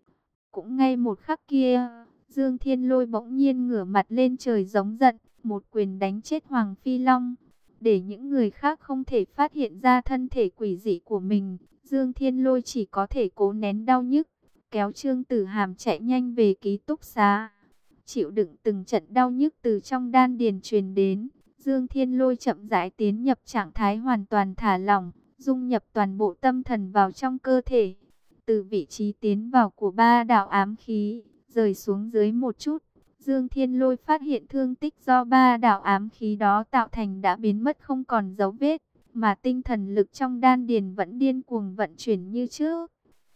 Cũng ngay một khắc kia, Dương Thiên Lôi bỗng nhiên ngửa mặt lên trời giống giận, một quyền đánh chết Hoàng Phi Long. Để những người khác không thể phát hiện ra thân thể quỷ dị của mình, Dương Thiên Lôi chỉ có thể cố nén đau nhức, kéo Trương Tử Hàm chạy nhanh về ký túc xá. Chịu đựng từng trận đau nhức từ trong đan điền truyền đến, Dương Thiên Lôi chậm rãi tiến nhập trạng thái hoàn toàn thả lỏng, dung nhập toàn bộ tâm thần vào trong cơ thể. Từ vị trí tiến vào của ba đạo ám khí, rời xuống dưới một chút, Dương Thiên Lôi phát hiện thương tích do ba đạo ám khí đó tạo thành đã biến mất không còn dấu vết, mà tinh thần lực trong đan điền vẫn điên cuồng vận chuyển như trước.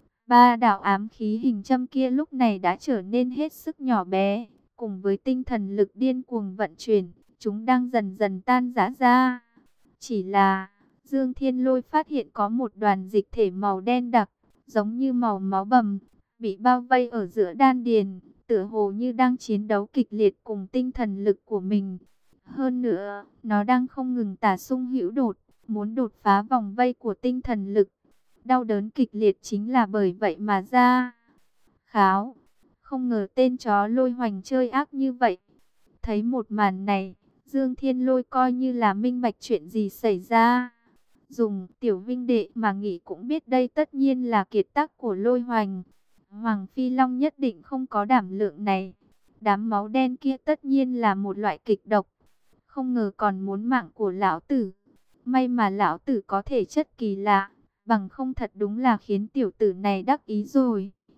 Ba đạo ám khí hình châm kia lúc này đã trở nên hết sức nhỏ bé, cùng với tinh thần lực điên cuồng vận chuyển, chúng đang dần dần tan rã ra. Chỉ là, Dương Thiên Lôi phát hiện có một đoàn dịch thể màu đen đặc, giống như màu máu bầm, bị bao vây ở giữa đan điền, tựa hồ như đang chiến đấu kịch liệt cùng tinh thần lực của mình. Hơn nữa, nó đang không ngừng tả sung hữu đột, muốn đột phá vòng vây của tinh thần lực. Đau đớn kịch liệt chính là bởi vậy mà ra. Kháo, không ngờ tên chó Lôi Hoành chơi ác như vậy. Thấy một màn này, Dương Thiên Lôi coi như là minh bạch chuyện gì xảy ra. Dùng tiểu vinh đệ mà nghĩ cũng biết đây tất nhiên là kiệt tác của Lôi Hoành. Hoàng Phi Long nhất định không có đảm lượng này. Đám máu đen kia tất nhiên là một loại kịch độc. Không ngờ còn muốn mạng của lão tử. May mà lão tử có thể chất kỳ lạ, bằng không thật đúng là khiến tiểu tử này đắc ý rồi.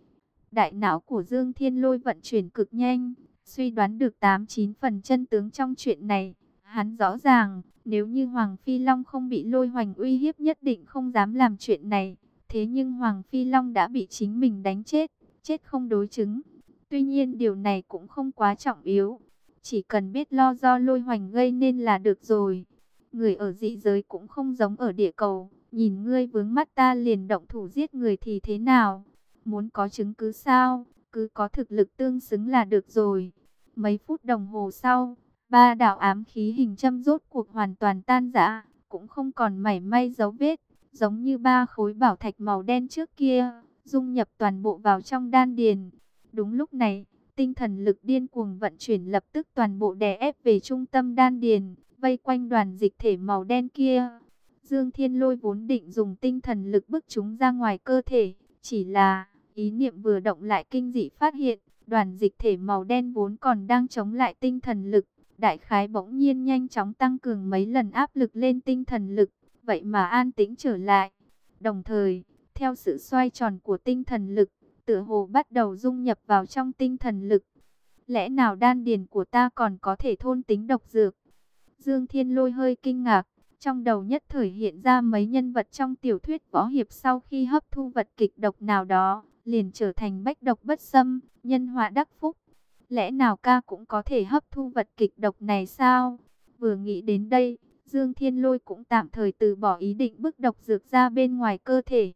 Đại não của Dương Thiên Lôi vận chuyển cực nhanh, suy đoán được tám chín phần chân tướng trong chuyện này. Hắn rõ ràng, nếu như Hoàng Phi Long không bị Lôi Hoành uy hiếp nhất định không dám làm chuyện này. Thế nhưng Hoàng Phi Long đã bị chính mình đánh chết, chết không đối chứng. Tuy nhiên điều này cũng không quá trọng yếu. Chỉ cần biết lo do Lôi Hoành gây nên là được rồi. Người ở dị giới cũng không giống ở địa cầu. Nhìn ngươi vướng mắt ta liền động thủ giết người thì thế nào? Muốn có chứng cứ sao? Cứ có thực lực tương xứng là được rồi. Mấy phút đồng hồ sau, ba đạo ám khí hình châm rốt cuộc hoàn toàn tan rã, cũng không còn mảy may dấu vết, giống như ba khối bảo thạch màu đen trước kia, dung nhập toàn bộ vào trong đan điền. Đúng lúc này, tinh thần lực điên cuồng vận chuyển lập tức toàn bộ đè ép về trung tâm đan điền, vây quanh đoàn dịch thể màu đen kia. Dương Thiên Lôi vốn định dùng tinh thần lực bức chúng ra ngoài cơ thể, chỉ là ý niệm vừa động lại kinh dị phát hiện, đoàn dịch thể màu đen vốn còn đang chống lại tinh thần lực, đại khái bỗng nhiên nhanh chóng tăng cường mấy lần áp lực lên tinh thần lực, vậy mà an tĩnh trở lại. Đồng thời, theo sự xoay tròn của tinh thần lực, tựa hồ bắt đầu dung nhập vào trong tinh thần lực. Lẽ nào đan điền của ta còn có thể thôn tính độc dược? Dương Thiên Lôi hơi kinh ngạc, trong đầu nhất thời hiện ra mấy nhân vật trong tiểu thuyết võ hiệp sau khi hấp thu vật kịch độc nào đó, liền trở thành bách độc bất xâm, nhân họa đắc phúc. Lẽ nào ca cũng có thể hấp thu vật kịch độc này sao? Vừa nghĩ đến đây, Dương Thiên Lôi cũng tạm thời từ bỏ ý định bức độc dược ra bên ngoài cơ thể.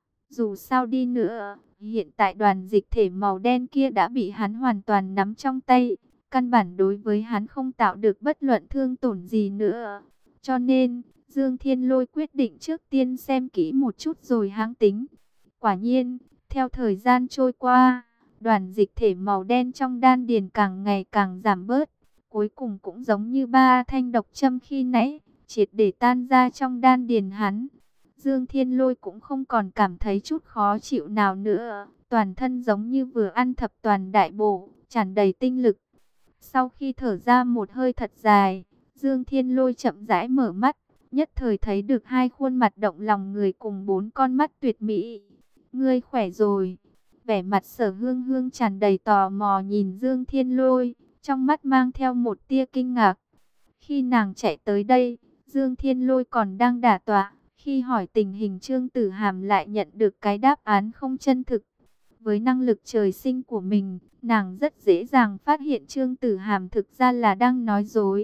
Dù sao đi nữa, hiện tại đoàn dịch thể màu đen kia đã bị hắn hoàn toàn nắm trong tay. Căn bản đối với hắn không tạo được bất luận thương tổn gì nữa. Cho nên, Dương Thiên Lôi quyết định trước tiên xem kỹ một chút rồi hãng tính. Quả nhiên, theo thời gian trôi qua, đoàn dịch thể màu đen trong đan điền càng ngày càng giảm bớt. Cuối cùng cũng giống như ba thanh độc châm khi nãy, triệt để tan ra trong đan điền hắn. Dương Thiên Lôi cũng không còn cảm thấy chút khó chịu nào nữa. Toàn thân giống như vừa ăn thập toàn đại bổ, tràn đầy tinh lực. Sau khi thở ra một hơi thật dài, Dương Thiên Lôi chậm rãi mở mắt, nhất thời thấy được hai khuôn mặt động lòng người cùng bốn con mắt tuyệt mỹ. Ngươi khỏe rồi. Vẻ mặt Sở Hương Hương tràn đầy tò mò nhìn Dương Thiên Lôi, trong mắt mang theo một tia kinh ngạc. Khi nàng chạy tới đây, Dương Thiên Lôi còn đang đả tọa. Khi hỏi tình hình Trương Tử Hàm lại nhận được cái đáp án không chân thực. Với năng lực trời sinh của mình, nàng rất dễ dàng phát hiện Trương Tử Hàm thực ra là đang nói dối.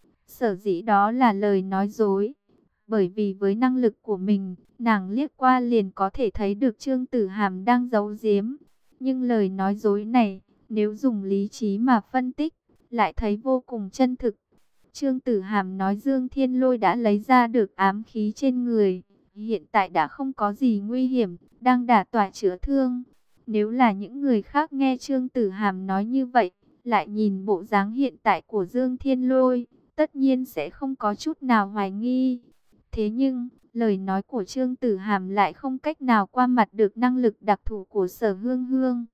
Sở dĩ đó là lời nói dối. Bởi vì với năng lực của mình, nàng liếc qua liền có thể thấy được Trương Tử Hàm đang giấu giếm. Nhưng lời nói dối này, nếu dùng lý trí mà phân tích, lại thấy vô cùng chân thực. Trương Tử Hàm nói Dương Thiên Lôi đã lấy ra được ám khí trên người. Hiện tại đã không có gì nguy hiểm, đang đả tọa chữa thương. Nếu là những người khác nghe Trương Tử Hàm nói như vậy, lại nhìn bộ dáng hiện tại của Dương Thiên Lôi, tất nhiên sẽ không có chút nào hoài nghi. Thế nhưng, lời nói của Trương Tử Hàm lại không cách nào qua mặt được năng lực đặc thù của Sở Hương Hương.